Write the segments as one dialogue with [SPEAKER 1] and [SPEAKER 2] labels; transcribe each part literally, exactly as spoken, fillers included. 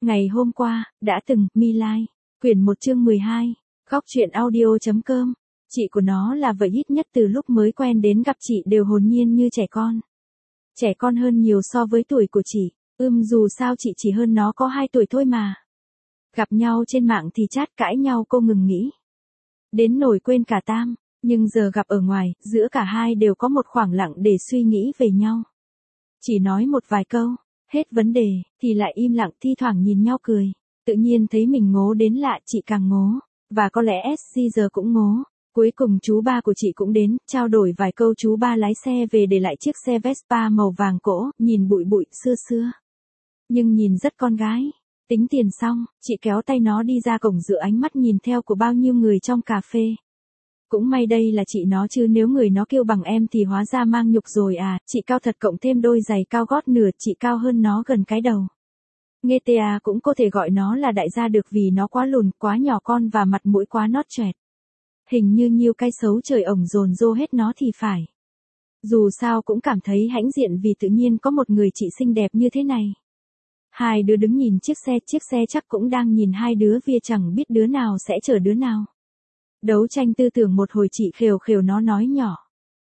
[SPEAKER 1] Ngày hôm qua, đã từng, Mi Lai, quyển một chương mười hai, góc truyện audio.com. Chị của nó là vậy, ít nhất từ lúc mới quen đến gặp chị đều hồn nhiên như trẻ con. Trẻ con hơn nhiều so với tuổi của chị, ưm dù sao chị chỉ hơn nó có hai tuổi thôi mà. Gặp nhau trên mạng thì chát cãi nhau cô ngừng nghĩ. Đến nổi quên cả tam, nhưng giờ gặp ở ngoài, giữa cả hai đều có một khoảng lặng để suy nghĩ về nhau. Chỉ nói một vài câu, hết vấn đề, thì lại im lặng, thi thoảng nhìn nhau cười. Tự nhiên thấy mình ngố đến lạ, chị càng ngố, và có lẽ ét giê giờ cũng ngố. Cuối cùng chú ba của chị cũng đến, trao đổi vài câu, chú ba lái xe về để lại chiếc xe Vespa màu vàng cỗ, nhìn bụi bụi, xưa xưa. Nhưng nhìn rất con gái. Tính tiền xong, chị kéo tay nó đi ra cổng, giữa ánh mắt nhìn theo của bao nhiêu người trong cà phê. Cũng may đây là chị nó chứ nếu người nó kêu bằng em thì hóa ra mang nhục rồi à, chị cao thật cộng thêm đôi giày cao gót nửa, chị cao hơn nó gần cái đầu. Nghe tê à cũng có thể gọi nó là đại gia được vì nó quá lùn, quá nhỏ con và mặt mũi quá nót choẹt. Hình như nhiều cái xấu trời ổng dồn dô hết nó thì phải. Dù sao cũng cảm thấy hãnh diện vì tự nhiên có một người chị xinh đẹp như thế này. Hai đứa đứng nhìn chiếc xe, chiếc xe chắc cũng đang nhìn hai đứa vía, chẳng biết đứa nào sẽ chở đứa nào. Đấu tranh tư tưởng một hồi, chị khều khều nó nói nhỏ.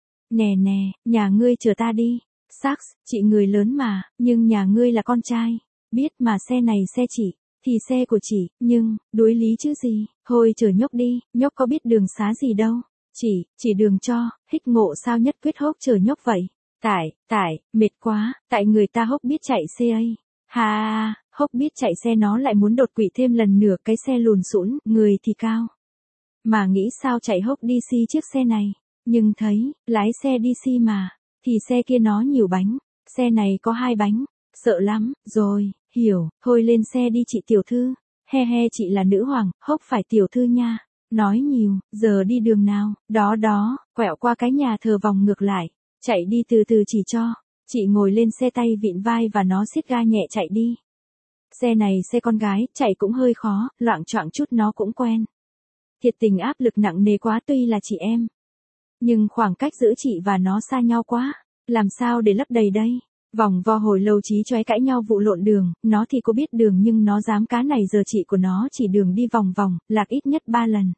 [SPEAKER 1] Nè nè, nhà ngươi chở ta đi. Sax, chị người lớn mà, nhưng nhà ngươi là con trai. Biết mà xe này xe chị, thì xe của chị, nhưng, đối lý chứ gì, thôi chở nhóc đi, nhóc có biết đường xá gì đâu. Chỉ, chỉ đường cho, hích ngộ sao nhất quyết hốc chở nhóc vậy. Tại, tại, mệt quá, tại người ta hốc biết chạy xe ấy. Ha, hốc biết chạy xe nó lại muốn đột quỵ thêm lần nữa, cái xe lùn xũn, người thì cao. Mà nghĩ sao chạy hốc đi xi chiếc xe này, nhưng thấy, lái xe đi xi mà, thì xe kia nó nhiều bánh, xe này có hai bánh, sợ lắm, rồi, hiểu, thôi lên xe đi chị tiểu thư, he he chị là nữ hoàng, hốc phải tiểu thư nha, nói nhiều, giờ đi đường nào, đó đó, quẹo qua cái nhà thờ vòng ngược lại, chạy đi từ từ chỉ cho, chị ngồi lên xe tay vịn vai và nó siết ga nhẹ chạy đi. Xe này xe con gái, chạy cũng hơi khó, loạng choạng chút nó cũng quen. Thiệt tình áp lực nặng nề quá, tuy là chị em. Nhưng khoảng cách giữa chị và nó xa nhau quá. Làm sao để lấp đầy đây? Vòng vo hồi lâu chí chóe cãi nhau vụ lộn đường, nó thì có biết đường nhưng nó dám cá này, giờ chị của nó chỉ đường đi vòng vòng, lạc ít nhất ba lần.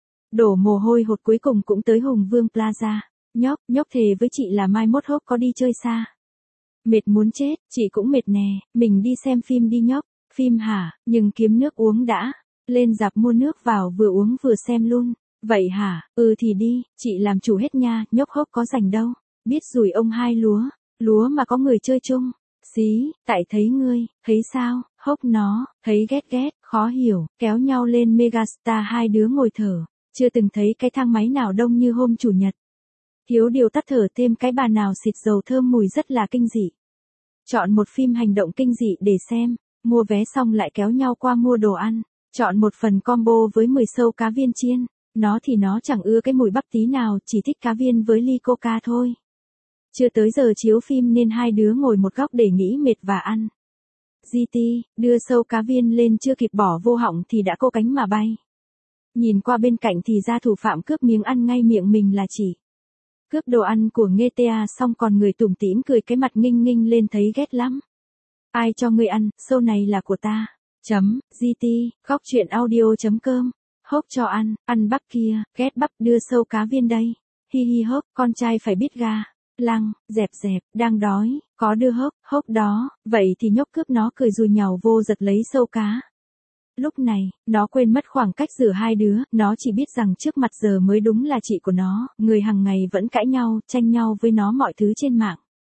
[SPEAKER 1] Đổ mồ hôi hột cuối cùng cũng tới Hùng Vương Plaza. Nhóc, nhóc thề với chị là mai mốt hốc có đi chơi xa. Mệt muốn chết, chị cũng mệt nè, mình đi xem phim đi nhóc. Phim hả, nhưng kiếm nước uống đã. Lên rạp mua nước vào vừa uống vừa xem luôn. Vậy hả, ừ thì đi, chị làm chủ hết nha, nhóc hốc có rảnh đâu. Biết rủi ông hai lúa, lúa mà có người chơi chung. Xí, tại thấy ngươi, thấy sao, hốc nó, thấy ghét ghét, khó hiểu, kéo nhau lên Megastar, hai đứa ngồi thở. Chưa từng thấy cái thang máy nào đông như hôm chủ nhật. Thiếu điều tắt thở thêm cái bà nào xịt dầu thơm mùi rất là kinh dị. Chọn một phim hành động kinh dị để xem, mua vé xong lại kéo nhau qua mua đồ ăn. Chọn một phần combo với mười sâu cá viên chiên. Nó thì nó chẳng ưa cái mùi bắp tí nào, chỉ thích cá viên với ly coca thôi. Chưa tới giờ chiếu phim nên hai đứa ngồi một góc để nghĩ mệt và ăn. giê tê, đưa sâu cá viên lên chưa kịp bỏ vô họng thì đã cô cánh mà bay. Nhìn qua bên cạnh thì ra thủ phạm cướp miếng ăn ngay miệng mình là chị. Cướp đồ ăn của Nghê tê a xong còn người tủm tỉm cười cái mặt nghinh nghinh lên thấy ghét lắm. Ai cho ngươi ăn, sâu này là của ta. Chấm, giê tê, góc truyện audio.com. Hốc cho ăn, ăn bắp kia, ghét bắp, đưa sâu cá viên đây. Hi hi hốc, con trai phải biết ga. Lăng, dẹp dẹp, đang đói, có đưa hốc, hốc đó, vậy thì nhóc cướp nó cười rùi nhào vô giật lấy sâu cá. Lúc này, nó quên mất khoảng cách giữa hai đứa, nó chỉ biết rằng trước mặt giờ mới đúng là chị của nó, người hàng ngày vẫn cãi nhau, tranh nhau với nó mọi thứ trên mạng.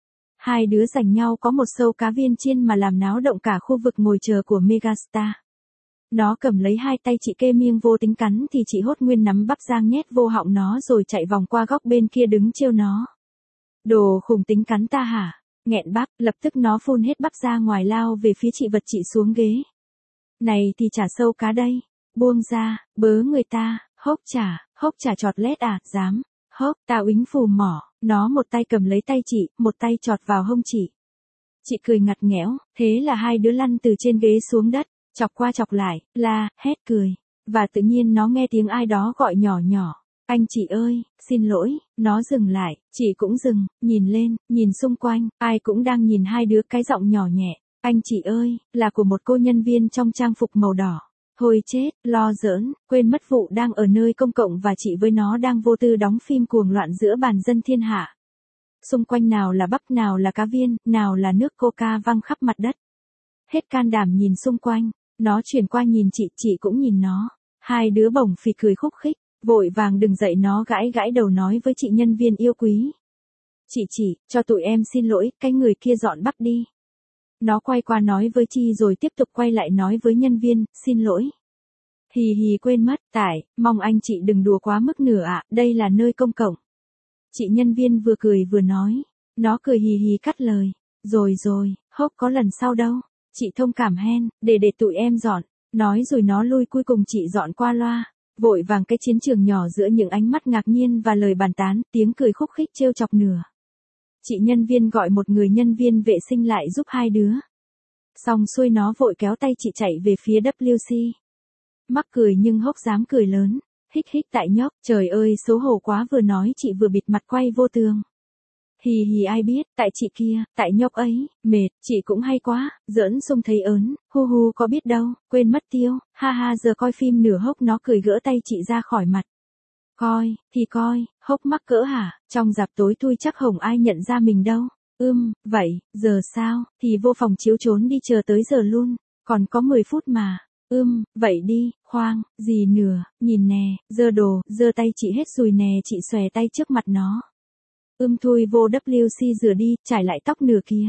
[SPEAKER 1] Hai đứa giành nhau có một sâu cá viên chiên mà làm náo động cả khu vực ngồi chờ của Megastar. Nó cầm lấy hai tay chị kê miêng vô tính cắn thì chị hốt nguyên nắm bắp rang nhét vô họng nó rồi chạy vòng qua góc bên kia đứng trêu nó. Đồ khủng tính cắn ta hả? Nghẹn bắp, lập tức nó phun hết bắp ra ngoài lao về phía chị, vật chị xuống ghế. Này thì trả sâu cá đây. Buông ra, bớ người ta, hốc trả, hốc trả chọt lét à, dám. Hốc, tao únh phù mỏ, nó một tay cầm lấy tay chị, một tay chọt vào hông chị. Chị cười ngặt nghẽo, thế là hai đứa lăn từ trên ghế xuống đất, chọc qua chọc lại, la, hét cười. Và tự nhiên nó nghe tiếng ai đó gọi nhỏ nhỏ. Anh chị ơi, xin lỗi, nó dừng lại, chị cũng dừng, nhìn lên, nhìn xung quanh, ai cũng đang nhìn hai đứa, cái giọng nhỏ nhẹ. Anh chị ơi, là của một cô nhân viên trong trang phục màu đỏ. Thôi chết, lo giỡn, quên mất vụ đang ở nơi công cộng và chị với nó đang vô tư đóng phim cuồng loạn giữa bàn dân thiên hạ. Xung quanh nào là bắp, nào là cá viên, nào là nước coca văng khắp mặt đất. Hết can đảm nhìn xung quanh, nó chuyển qua nhìn chị, chị cũng nhìn nó. Hai đứa bổng phì cười khúc khích, vội vàng đừng dậy nó gãi gãi đầu nói với chị nhân viên yêu quý. Chị chị, cho tụi em xin lỗi, cái người kia dọn bắp đi. Nó quay qua nói với Chi rồi tiếp tục quay lại nói với nhân viên, xin lỗi. Hì hì quên mất, tại, mong anh chị đừng đùa quá mức nữa ạ, đây là nơi công cộng. Chị nhân viên vừa cười vừa nói, nó cười hì hì cắt lời, rồi rồi, hốc có lần sau đâu, chị thông cảm hen, để để tụi em dọn, nói rồi nó lui cuối cùng chị dọn qua loa, vội vàng cái chiến trường nhỏ giữa những ánh mắt ngạc nhiên và lời bàn tán, tiếng cười khúc khích trêu chọc nửa. Chị nhân viên gọi một người nhân viên vệ sinh lại giúp hai đứa. Xong xuôi nó vội kéo tay chị chạy về phía W C. Mắc cười nhưng hốc dám cười lớn, hích hích tại nhóc, trời ơi xấu hổ quá vừa nói chị vừa bịt mặt quay vô tường. Hì hì ai biết, tại chị kia, tại nhóc ấy, mệt, chị cũng hay quá, giỡn xung thấy ớn, hu hu có biết đâu, quên mất tiêu, ha ha giờ coi phim nửa hốc nó cười gỡ tay chị ra khỏi mặt. Coi, thì coi, hốc mắc cỡ hả, trong rạp tối thui chắc hổng ai nhận ra mình đâu. Ưm, vậy, giờ sao, thì vô phòng chiếu trốn đi chờ tới giờ luôn, còn có mười phút mà. Ưm, vậy đi, khoang, gì nữa, nhìn nè, giơ đồ, giơ tay chị hết rồi nè chị xòe tay trước mặt nó. Ưm thui vô W C rửa đi, trải lại tóc nửa kia.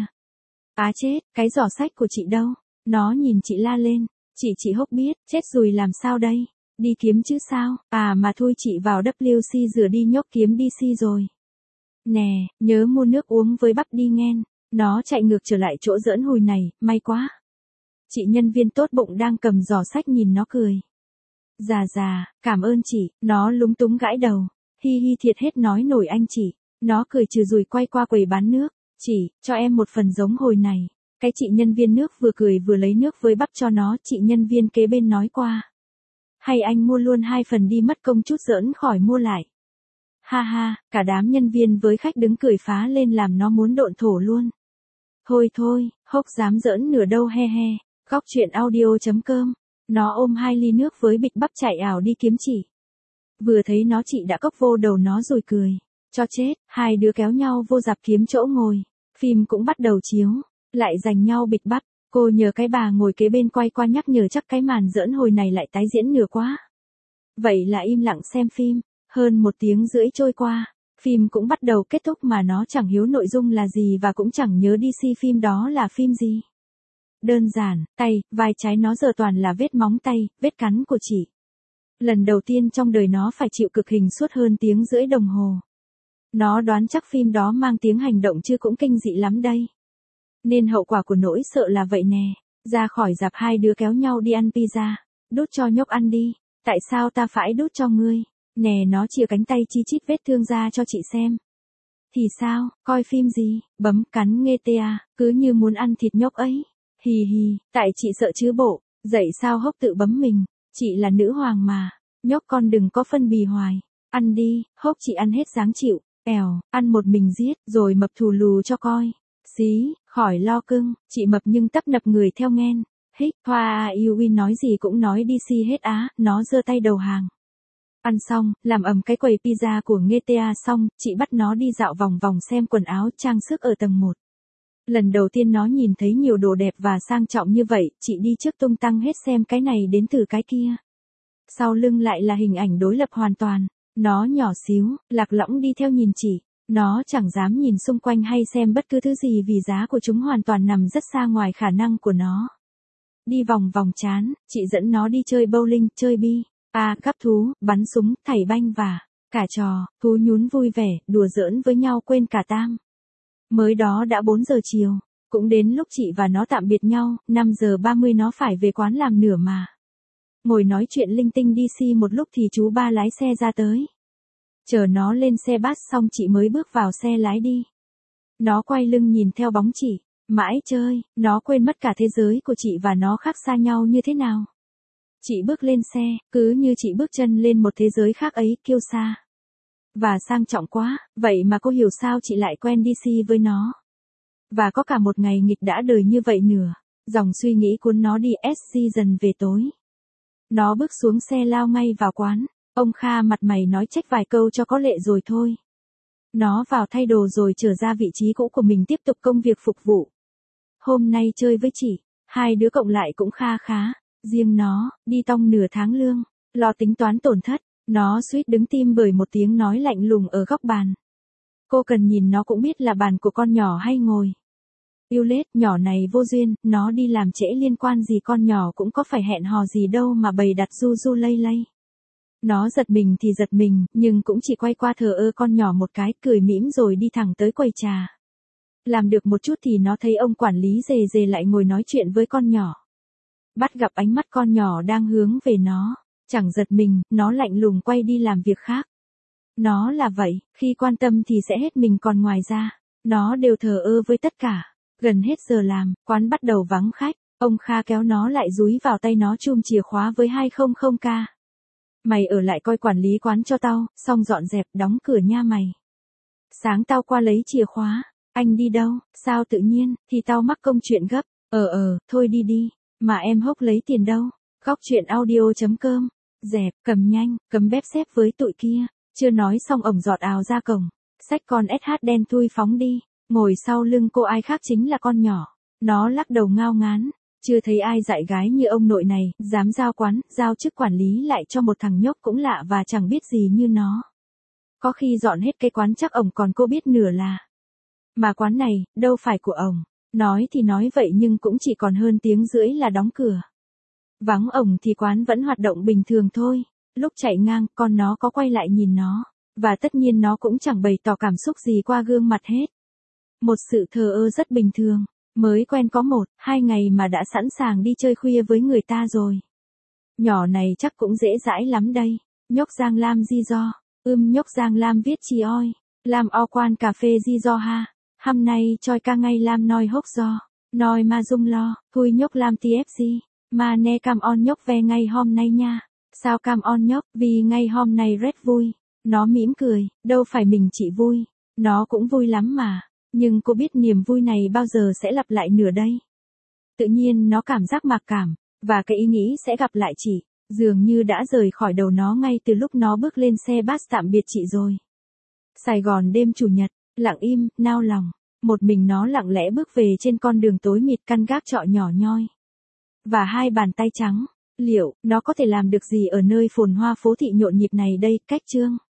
[SPEAKER 1] Á chết, cái giỏ sách của chị đâu? Nó nhìn chị la lên, chị chị hốc biết, chết rồi làm sao đây? Đi kiếm chứ sao, à mà thôi chị vào W C rửa đi nhóc kiếm đi si rồi. Nè, nhớ mua nước uống với bắp đi nghen, nó chạy ngược trở lại chỗ giỡn hồi này, may quá. Chị nhân viên tốt bụng đang cầm giỏ sách nhìn nó cười. Già già, cảm ơn chị, nó lúng túng gãi đầu, hi hi thiệt hết nói nổi anh chị, nó cười trừ rùi quay qua quầy bán nước, chị, cho em một phần giống hồi này. Cái chị nhân viên nước vừa cười vừa lấy nước với bắp cho nó, chị nhân viên kế bên nói qua. Hay anh mua luôn hai phần đi mất công chút giỡn khỏi mua lại. Ha ha, cả đám nhân viên với khách đứng cười phá lên làm nó muốn độn thổ luôn. Thôi thôi, hốc dám giỡn nửa đâu he he, góc chuyện audio chấm com, nó ôm hai ly nước với bịch bắp chạy ảo đi kiếm chị. Vừa thấy nó chị đã cốc vô đầu nó rồi cười, cho chết, hai đứa kéo nhau vô rạp kiếm chỗ ngồi, phim cũng bắt đầu chiếu, lại giành nhau bịch bắp. Cô nhờ cái bà ngồi kế bên quay qua nhắc nhở chắc cái màn giỡn hồi này lại tái diễn nửa quá. Vậy là im lặng xem phim, hơn một tiếng rưỡi trôi qua, phim cũng bắt đầu kết thúc mà nó chẳng hiếu nội dung là gì và cũng chẳng nhớ đi si phim đó là phim gì. Đơn giản, tay, vai trái nó giờ toàn là vết móng tay, vết cắn của chị. Lần đầu tiên trong đời nó phải chịu cực hình suốt hơn tiếng rưỡi đồng hồ. Nó đoán chắc phim đó mang tiếng hành động chứ cũng kinh dị lắm đây. Nên hậu quả của nỗi sợ là vậy nè, ra khỏi rạp hai đứa kéo nhau đi ăn pizza, đút cho nhóc ăn đi, tại sao ta phải đút cho ngươi, nè nó chia cánh tay chi chít vết thương ra cho chị xem. Thì sao, coi phim gì, bấm cắn nghe tê à, cứ như muốn ăn thịt nhóc ấy, hì hì, tại chị sợ chứ bộ, dậy sao hốc tự bấm mình, chị là nữ hoàng mà, nhóc con đừng có phân bì hoài, ăn đi, hốc chị ăn hết dáng chịu, èo, ăn một mình giết, rồi mập thù lù cho coi. Xí, khỏi lo cưng, chị mập nhưng tấp nập người theo nghen. Hích, hoa yêu win nói gì cũng nói đi si hết á, nó giơ tay đầu hàng. Ăn xong, làm ầm cái quầy pizza của Nghê tê a xong, chị bắt nó đi dạo vòng vòng xem quần áo trang sức ở tầng một. Lần đầu tiên nó nhìn thấy nhiều đồ đẹp và sang trọng như vậy, chị đi trước tung tăng hết xem cái này đến từ cái kia. Sau lưng lại là hình ảnh đối lập hoàn toàn, nó nhỏ xíu, lạc lõng đi theo nhìn chị. Nó chẳng dám nhìn xung quanh hay xem bất cứ thứ gì vì giá của chúng hoàn toàn nằm rất xa ngoài khả năng của nó. Đi vòng vòng chán, chị dẫn nó đi chơi bowling, chơi bi, à, cắp thú, bắn súng, thảy banh và cả trò, thú nhún vui vẻ, đùa giỡn với nhau quên cả tam. Mới đó đã bốn giờ chiều, cũng đến lúc chị và nó tạm biệt nhau, năm giờ ba mươi nó phải về quán làm nửa mà. Ngồi nói chuyện linh tinh đi si một lúc thì chú ba lái xe ra tới. Chờ nó lên xe bus xong chị mới bước vào xe lái đi. Nó quay lưng nhìn theo bóng chị, mãi chơi, nó quên mất cả thế giới của chị và nó khác xa nhau như thế nào. Chị bước lên xe, cứ như chị bước chân lên một thế giới khác ấy, kiêu sa. Và sang trọng quá, vậy mà cô hiểu sao chị lại quen đi si với nó. Và có cả một ngày nghịch đã đời như vậy nữa. Dòng suy nghĩ cuốn nó đi ét xê dần về tối. Nó bước xuống xe lao ngay vào quán. Ông Kha mặt mày nói trách vài câu cho có lệ rồi thôi. Nó vào thay đồ rồi trở ra vị trí cũ của mình tiếp tục công việc phục vụ. Hôm nay chơi với chị, hai đứa cộng lại cũng kha khá. Riêng nó, đi tong nửa tháng lương, lo tính toán tổn thất. Nó suýt đứng tim bởi một tiếng nói lạnh lùng ở góc bàn. Cô cần nhìn nó cũng biết là bàn của con nhỏ hay ngồi. Yêu lết, nhỏ này vô duyên, nó đi làm trễ liên quan gì con nhỏ cũng có phải hẹn hò gì đâu mà bày đặt du du lây lây. Nó giật mình thì giật mình, nhưng cũng chỉ quay qua thờ ơ con nhỏ một cái, cười mỉm rồi đi thẳng tới quầy trà. Làm được một chút thì nó thấy ông quản lý dề dề lại ngồi nói chuyện với con nhỏ. Bắt gặp ánh mắt con nhỏ đang hướng về nó, chẳng giật mình, nó lạnh lùng quay đi làm việc khác. Nó là vậy, khi quan tâm thì sẽ hết mình còn ngoài ra, nó đều thờ ơ với tất cả. Gần hết giờ làm, quán bắt đầu vắng khách, ông Kha kéo nó lại dúi vào tay nó chum chìa khóa với hai trăm k. Mày ở lại coi quản lý quán cho tao, xong dọn dẹp đóng cửa nha mày. Sáng tao qua lấy chìa khóa, anh đi đâu, sao tự nhiên, thì tao mắc công chuyện gấp, ờ ờ, thôi đi đi, mà em hốc lấy tiền đâu, góc chuyện audio chấm com, dẹp, cầm nhanh, cấm bếp xếp với tụi kia, chưa nói xong ổng giọt ào ra cổng, xách con ét hát đen thui phóng đi, ngồi sau lưng cô ai khác chính là con nhỏ, nó lắc đầu ngao ngán. Chưa thấy ai dạy gái như ông nội này, dám giao quán, giao chức quản lý lại cho một thằng nhóc cũng lạ và chẳng biết gì như nó. Có khi dọn hết cái quán chắc ổng còn cô biết nửa là. Mà quán này, đâu phải của ổng. Nói thì nói vậy nhưng cũng chỉ còn hơn tiếng rưỡi là đóng cửa. Vắng ổng thì quán vẫn hoạt động bình thường thôi. Lúc chạy ngang, con nó có quay lại nhìn nó. Và tất nhiên nó cũng chẳng bày tỏ cảm xúc gì qua gương mặt hết. Một sự thờ ơ rất bình thường. Mới quen có một, hai ngày mà đã sẵn sàng đi chơi khuya với người ta rồi. Nhỏ này chắc cũng dễ dãi lắm đây. Nhóc Giang Lam di do. Ưm nhóc Giang Lam viết chi oi. Lam o quan cà phê di do ha. Hôm nay choi ca ngay Lam noi hốc do. Noi ma dung lo. Thui nhóc Lam tê ép xê. Mà ne cam on nhóc ve ngay hôm nay nha. Sao cam on nhóc, vì ngay hôm nay rất vui. Nó mỉm cười, đâu phải mình chỉ vui. Nó cũng vui lắm mà. Nhưng cô biết niềm vui này bao giờ sẽ lặp lại nữa đây. Tự nhiên nó cảm giác mặc cảm, và cái ý nghĩ sẽ gặp lại chị, dường như đã rời khỏi đầu nó ngay từ lúc nó bước lên xe bus tạm biệt chị rồi. Sài Gòn đêm chủ nhật, lặng im, nao lòng, một mình nó lặng lẽ bước về trên con đường tối mịt căn gác trọ nhỏ nhoi. Và hai bàn tay trắng, liệu, nó có thể làm được gì ở nơi phồn hoa phố thị nhộn nhịp này đây, cách chương.